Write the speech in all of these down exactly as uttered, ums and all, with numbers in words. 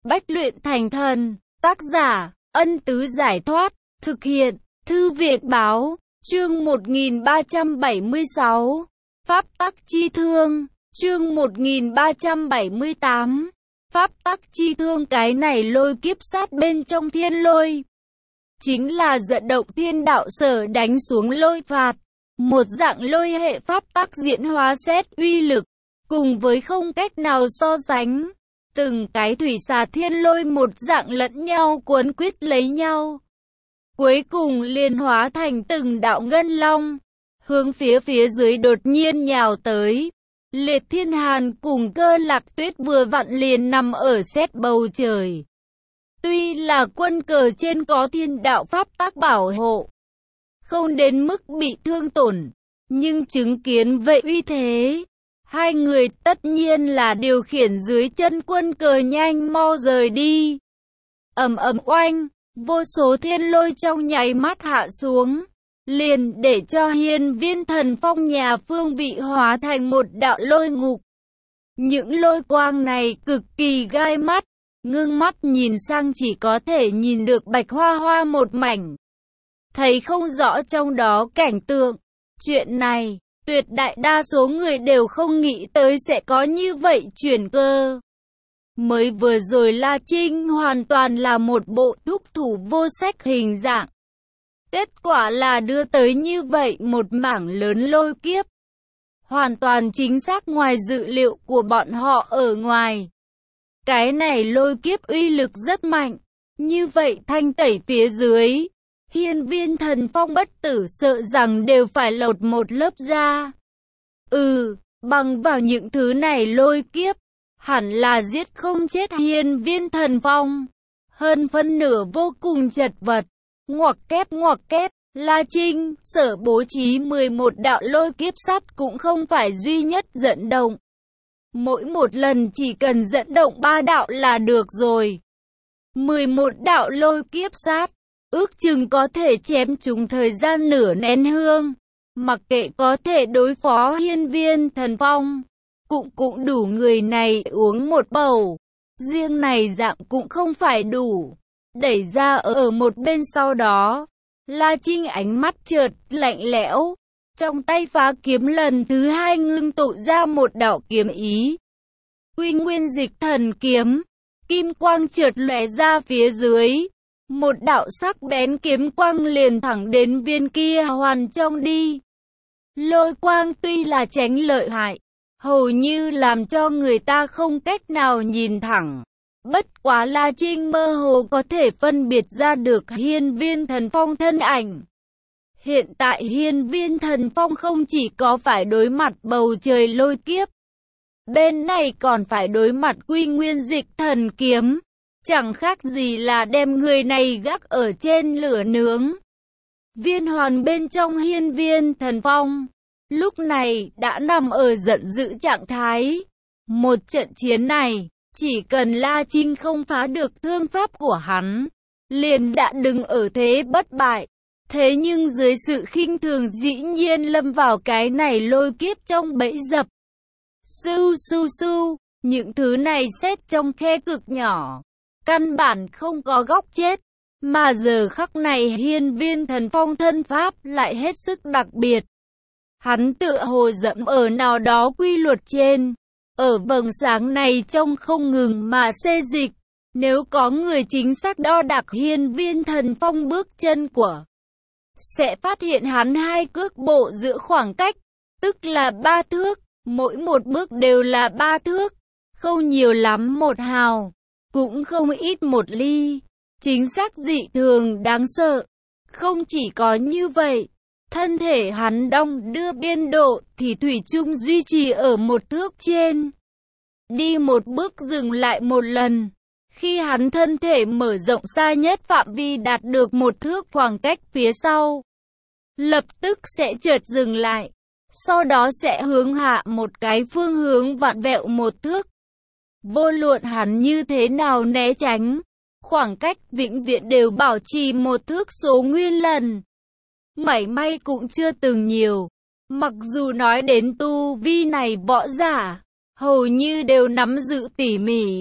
Bách luyện thành thần. Tác giả, Ân Tứ Giải Thoát. Thực hiện, Thư viện Báo. Chương một nghìn ba trăm bảy mươi sáu. Pháp tắc chi thương. Chương một nghìn ba trăm bảy mươi tám. Pháp tắc chi thương. Cái này lôi kiếp sát bên trong thiên lôi, chính là dẫn động thiên đạo sở đánh xuống lôi phạt. Một dạng lôi hệ pháp tắc diễn hóa xét uy lực, cùng với không cách nào so sánh. Từng cái thủy xà thiên lôi một dạng lẫn nhau cuốn quýt lấy nhau, cuối cùng liền hóa thành từng đạo ngân long, hướng phía phía dưới đột nhiên nhào tới. Liệt Thiên Hàn cùng Cơ Lạc Tuyết vừa vặn liền nằm ở xét bầu trời. Tuy là quân cờ trên có thiên đạo pháp tắc bảo hộ, không đến mức bị thương tổn, nhưng chứng kiến vậy uy thế, hai người tất nhiên là điều khiển dưới chân quân cờ nhanh mau rời đi. Ầm ầm oanh, vô số thiên lôi trong nháy mắt hạ xuống, liền để cho Hiên Viên Thần Phong nhà Phương bị hóa thành một đạo lôi ngục. Những lôi quang này cực kỳ gai mắt, ngưng mắt nhìn sang chỉ có thể nhìn được bạch hoa hoa một mảnh, thấy không rõ trong đó cảnh tượng. Chuyện này, tuyệt đại đa số người đều không nghĩ tới sẽ có như vậy chuyển cơ. Mới vừa rồi La Trinh hoàn toàn là một bộ thúc thủ vô sách hình dạng. Kết quả là đưa tới như vậy một mảng lớn lôi kiếp, hoàn toàn chính xác ngoài dự liệu của bọn họ ở ngoài. Cái này lôi kiếp uy lực rất mạnh, như vậy thanh tẩy phía dưới, Hiên Viên Thần Phong bất tử sợ rằng đều phải lột một lớp da. Ừ, bằng vào những thứ này lôi kiếp, hẳn là giết không chết Hiên Viên Thần Phong. Hơn phân nửa vô cùng chật vật. Ngoặc kép ngoặc kép, La Trinh sở bố trí mười một đạo lôi kiếp sắt cũng không phải duy nhất dẫn động. Mỗi một lần chỉ cần dẫn động ba đạo là được rồi. mười một đạo lôi kiếp sát, ước chừng có thể chém chúng thời gian nửa nén hương. Mặc kệ có thể đối phó Hiên Viên Thần Phong, cũng cũng đủ người này uống một bầu. Riêng này dạng cũng không phải đủ. Đẩy ra ở một bên sau đó, La Trinh ánh mắt chợt lạnh lẽo, trong tay phá kiếm lần thứ hai ngưng tụ ra một đạo kiếm ý. Quy Nguyên Dịch Thần Kiếm, kim quang chợt lóe ra phía dưới, một đạo sắc bén kiếm quang liền thẳng đến viên kia hoàn trong đi. Lôi quang tuy là tránh lợi hại, hầu như làm cho người ta không cách nào nhìn thẳng. Bất quá La Trinh mơ hồ có thể phân biệt ra được Hiên Viên Thần Phong thân ảnh. Hiện tại Hiên Viên Thần Phong không chỉ có phải đối mặt bầu trời lôi kiếp, bên này còn phải đối mặt Quy Nguyên Dịch Thần Kiếm. Chẳng khác gì là đem người này gác ở trên lửa nướng. Viên hoàn bên trong Hiên Viên Thần Phong, lúc này đã nằm ở giận dữ trạng thái. Một trận chiến này, chỉ cần La Trinh không phá được thương pháp của hắn, liền đã đứng ở thế bất bại. Thế nhưng dưới sự khinh thường dĩ nhiên lâm vào cái này lôi kiếp trong bẫy dập. Sưu sưu sưu, những thứ này xét trong khe cực nhỏ, căn bản không có góc chết. Mà giờ khắc này Hiên Viên Thần Phong thân pháp lại hết sức đặc biệt. Hắn tựa hồ dẫm ở nào đó quy luật trên. Ở vầng sáng này trông không ngừng mà xê dịch. Nếu có người chính xác đo đạc Hiên Viên Thần Phong bước chân của, sẽ phát hiện hắn hai cước bộ giữa khoảng cách, tức là ba thước, mỗi một bước đều là ba thước, không nhiều lắm một hào, cũng không ít một ly, chính xác dị thường đáng sợ. Không chỉ có như vậy, thân thể hắn đong đưa biên độ thì thủy chung duy trì ở một thước trên. Đi một bước dừng lại một lần. Khi hắn thân thể mở rộng xa nhất phạm vi đạt được một thước khoảng cách phía sau, lập tức sẽ chợt dừng lại. Sau đó sẽ hướng hạ một cái phương hướng vặn vẹo một thước. Vô luận hắn như thế nào né tránh, khoảng cách vĩnh viễn đều bảo trì một thước số nguyên lần. Mảy may cũng chưa từng nhiều. Mặc dù nói đến tu vi này võ giả, hầu như đều nắm giữ tỉ mỉ.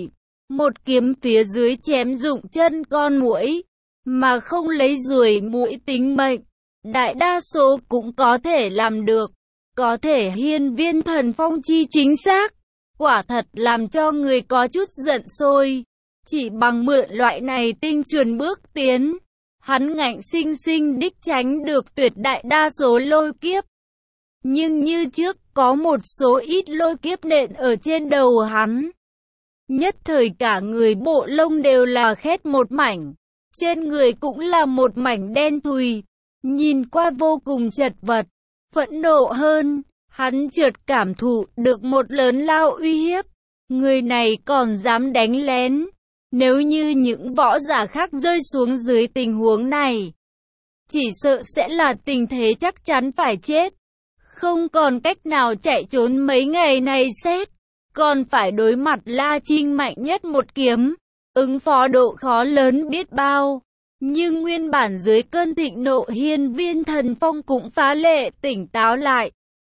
một kiếm phía dưới chém dụng chân con muỗi, mà không lấy ruồi muỗi tính mệnh. Đại đa số cũng có thể làm được, có thể hiên viên thần phong chi chính xác, quả thật làm cho người có chút giận sôi. Chỉ bằng mượn loại này tinh chuẩn bước tiến, hắn ngạnh sinh sinh đích tránh được tuyệt đại đa số lôi kiếp. Nhưng như trước có một số ít lôi kiếp nện ở trên đầu hắn. Nhất thời cả người bộ lông đều là khét một mảnh, trên người cũng là một mảnh đen thùi, nhìn qua vô cùng chật vật. Phẫn nộ hơn, hắn chợt cảm thụ được một lớn lao uy hiếp. Người này còn dám đánh lén. Nếu như những võ giả khác rơi xuống dưới tình huống này, chỉ sợ sẽ là tình thế chắc chắn phải chết. Không còn cách nào chạy trốn mấy ngày này xét, còn phải đối mặt La Trinh mạnh nhất một kiếm, ứng phó độ khó lớn biết bao. Nhưng nguyên bản dưới cơn thịnh nộ hiên viên thần phong cũng phá lệ tỉnh táo lại.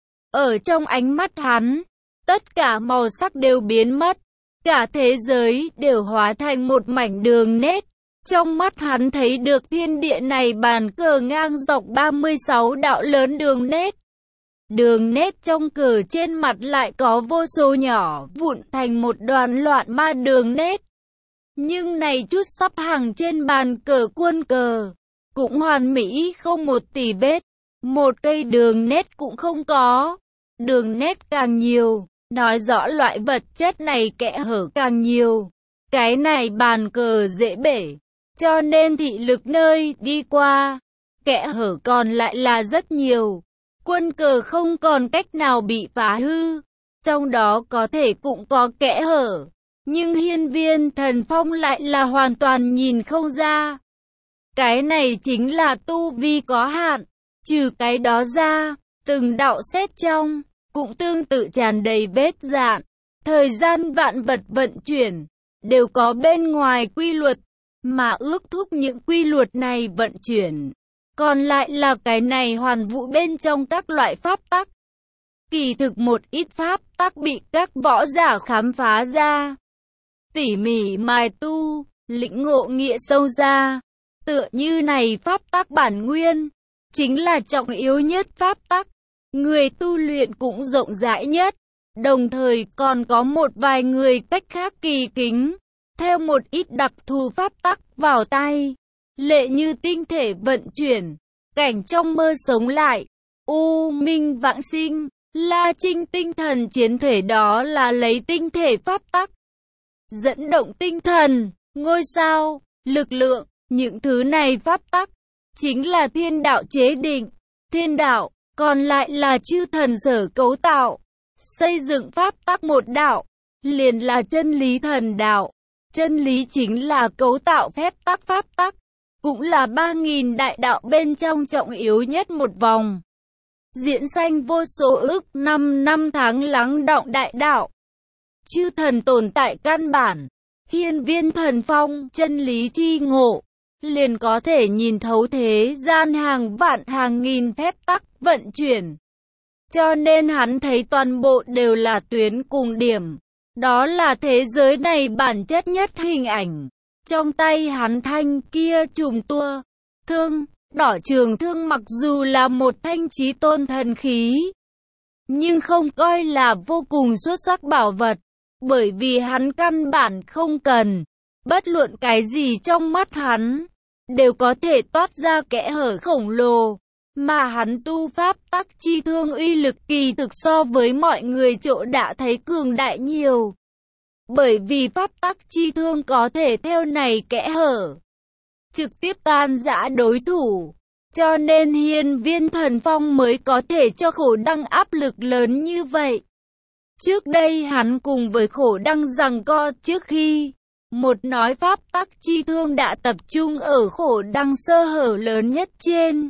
Ở trong ánh mắt hắn, tất cả màu sắc đều biến mất, cả thế giới đều hóa thành một mảnh đường nét. Trong mắt hắn thấy được thiên địa này bàn cờ ngang dọc ba mươi sáu đạo lớn đường nét. Đường nét trong cờ trên mặt lại có vô số nhỏ vụn thành một đoàn loạn ma đường nét. Nhưng này chút sắp hàng trên bàn cờ quân cờ, cũng hoàn mỹ không một tì vết, một cây đường nét cũng không có. Đường nét càng nhiều, nói rõ loại vật chất này kẽ hở càng nhiều. Cái này bàn cờ dễ bể, cho nên thị lực nơi đi qua, kẽ hở còn lại là rất nhiều. Quân cờ không còn cách nào bị phá hư, trong đó có thể cũng có kẽ hở. Nhưng hiên viên thần phong lại là hoàn toàn nhìn không ra. Cái này chính là tu vi có hạn. Trừ cái đó ra, từng đạo xét trong, cũng tương tự tràn đầy vết dạn. Thời gian vạn vật vận chuyển, đều có bên ngoài quy luật, mà ước thúc những quy luật này vận chuyển. Còn lại là cái này hoàn vũ bên trong các loại pháp tắc. Kỳ thực một ít pháp tắc bị các võ giả khám phá ra, tỉ mỉ mài tu, lĩnh ngộ nghĩa sâu ra. Tựa như này pháp tắc bản nguyên, chính là trọng yếu nhất pháp tắc. Người tu luyện cũng rộng rãi nhất, đồng thời còn có một vài người cách khác kỳ kính, theo một ít đặc thù pháp tắc vào tay. Lệ như tinh thể vận chuyển, cảnh trong mơ sống lại, u minh vãng sinh, La Trinh tinh thần chiến thể đó là lấy tinh thể pháp tắc dẫn động tinh thần, ngôi sao, lực lượng, những thứ này pháp tắc chính là thiên đạo chế định, thiên đạo, còn lại là chư thần sở cấu tạo, xây dựng pháp tắc một đạo, liền là chân lý thần đạo. Chân lý chính là cấu tạo phép tắc pháp tắc, cũng là ba nghìn đại đạo bên trong trọng yếu nhất một vòng. Diễn sanh vô số ức năm năm tháng lắng đọng đại đạo. Chư thần tồn tại căn bản, hiên viên thần phong, chân lý chi ngộ, liền có thể nhìn thấu thế gian hàng vạn hàng nghìn phép tắc vận chuyển. Cho nên hắn thấy toàn bộ đều là tuyến cùng điểm. Đó là thế giới này bản chất nhất hình ảnh. Trong tay hắn thanh kia trùm tua, thương, đỏ trường thương mặc dù là một thanh chí tôn thần khí, nhưng không coi là vô cùng xuất sắc bảo vật, bởi vì hắn căn bản không cần. Bất luận cái gì trong mắt hắn, đều có thể toát ra kẽ hở khổng lồ. Mà hắn tu pháp tắc chi thương uy lực kỳ thực so với mọi người chỗ đã thấy cường đại nhiều. Bởi vì pháp tắc chi thương có thể theo này kẽ hở, trực tiếp tan rã đối thủ. Cho nên hiên viên thần phong mới có thể cho khổ đăng áp lực lớn như vậy. Trước đây hắn cùng với khổ đăng giằng co trước khi, một nói pháp tắc chi thương đã tập trung ở khổ đăng sơ hở lớn nhất trên.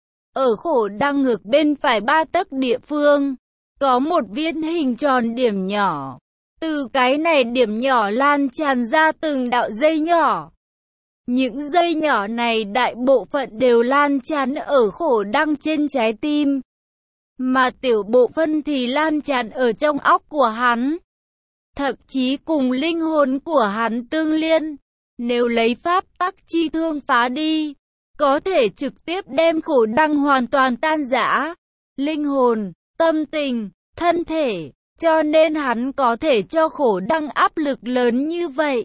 Ở khổ đăng ngược bên phải ba tấc địa phương, có một viên hình tròn điểm nhỏ. Từ cái này điểm nhỏ lan tràn ra từng đạo dây nhỏ. Những dây nhỏ này đại bộ phận đều lan tràn ở khổ đăng trên trái tim, mà tiểu bộ phân thì lan tràn ở trong óc của hắn. thậm chí cùng linh hồn của hắn tương liên. Nếu lấy pháp tắc chi thương phá đi, có thể trực tiếp đem khổ đăng hoàn toàn tan rã. Linh hồn, tâm tình, thân thể, cho nên hắn có thể cho khổ đăng áp lực lớn như vậy.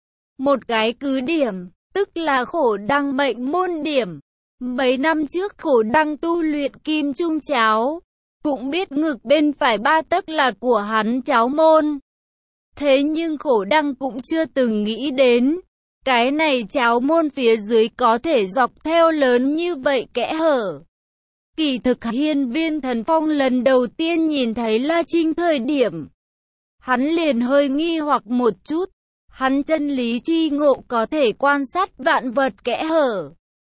Một cái cứ điểm, tức là khổ đăng mệnh môn điểm. Mấy năm trước khổ đăng tu luyện kim trung cháo, cũng biết ngực bên phải ba tấc là của hắn cháo môn. Thế nhưng khổ đăng cũng chưa từng nghĩ đến, cái này cháo môn phía dưới có thể dọc theo lớn như vậy kẽ hở. Kỳ thực Hiên Viên Thần Phong lần đầu tiên nhìn thấy La Trinh thời điểm, hắn liền hơi nghi hoặc một chút. Hắn chân lý chi ngộ có thể quan sát vạn vật kẽ hở.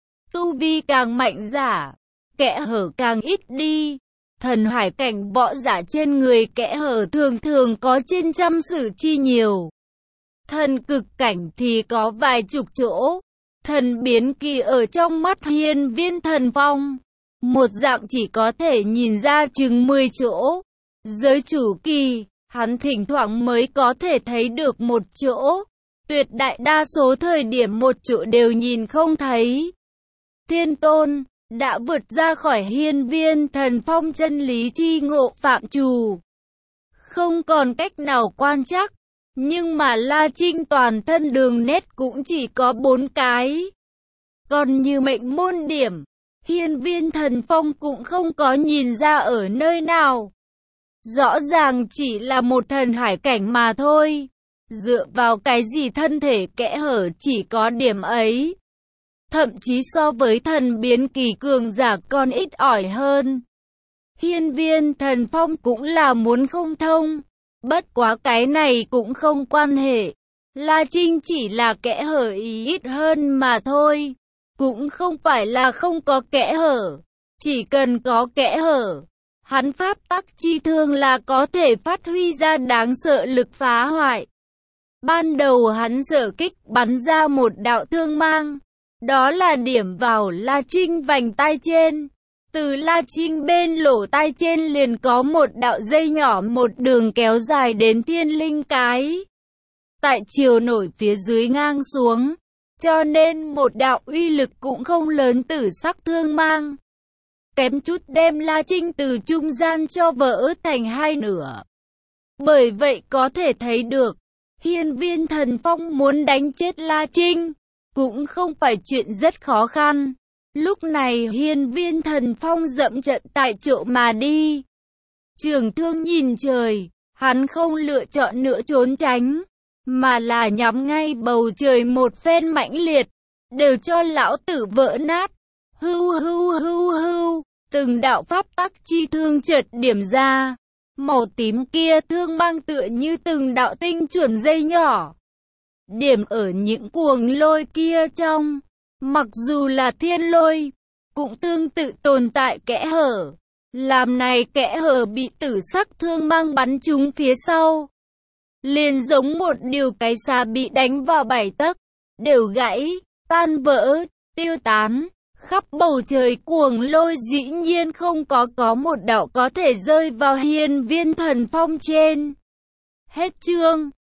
Tu vi càng mạnh giả, kẽ hở càng ít đi. Thần hải cảnh võ giả trên người kẽ hở thường thường có trên trăm sử chi nhiều. Thần cực cảnh thì có vài chục chỗ. Thần biến kỳ ở trong mắt Hiên Viên Thần Phong, một dạng chỉ có thể nhìn ra chừng mười chỗ. Giới chủ kỳ, hắn thỉnh thoảng mới có thể thấy được một chỗ. Tuyệt đại đa số thời điểm một chỗ đều nhìn không thấy. Thiên Tôn đã vượt ra khỏi Hiên Viên Thần Phong chân lý chi ngộ phạm trù, không còn cách nào quan trắc. Nhưng mà La Trinh toàn thân đường nét cũng chỉ có bốn cái. Còn như mệnh môn điểm, Hiên Viên Thần Phong cũng không có nhìn ra ở nơi nào. Rõ ràng chỉ là một thần hải cảnh mà thôi. Dựa vào cái gì thân thể kẽ hở chỉ có điểm ấy? Thậm chí so với thần biến kỳ cường giả còn ít ỏi hơn. Hiên Viên Thần Phong cũng là muốn không thông. Bất quá cái này cũng không quan hệ. La Trinh chỉ là kẽ hở ý ít hơn mà thôi. Cũng không phải là không có kẽ hở. Chỉ cần có kẽ hở, hắn pháp tắc chi thương là có thể phát huy ra đáng sợ lực phá hoại. Ban đầu hắn sở kích bắn ra một đạo thương mang. Đó là điểm vào La Trinh vành tai trên. Từ La Trinh bên lỗ tai trên liền có một đạo dây nhỏ một đường kéo dài đến thiên linh cái. Tại chiều nổi phía dưới ngang xuống. Cho nên một đạo uy lực cũng không lớn tử sắc thương mang. Kém chút đem La Trinh từ trung gian cho vỡ thành hai nửa. Bởi vậy có thể thấy được, Hiên Viên Thần Phong muốn đánh chết La Trinh cũng không phải chuyện rất khó khăn. Lúc này Hiên Viên Thần Phong dậm trận tại chỗ mà đi. Trường thương nhìn trời, hắn không lựa chọn nữa trốn tránh, mà là nhắm ngay bầu trời một phen mãnh liệt, đều cho lão tử vỡ nát. Hưu hưu hưu hưu, từng đạo pháp tắc chi thương chợt điểm ra. Màu tím kia thương mang tựa như từng đạo tinh chuẩn dây nhỏ. Điểm ở những cuồng lôi kia trong. Mặc dù là thiên lôi, cũng tương tự tồn tại kẽ hở. Làm này kẽ hở bị tử sắc thương mang bắn trúng phía sau. Liền giống một điều cái xà bị đánh vào bảy tấc, đều gãy, tan vỡ, tiêu tán. Khắp bầu trời cuồng lôi dĩ nhiên không có có một đạo có thể rơi vào Hiên Viên Thần Phong trên. Hết chương.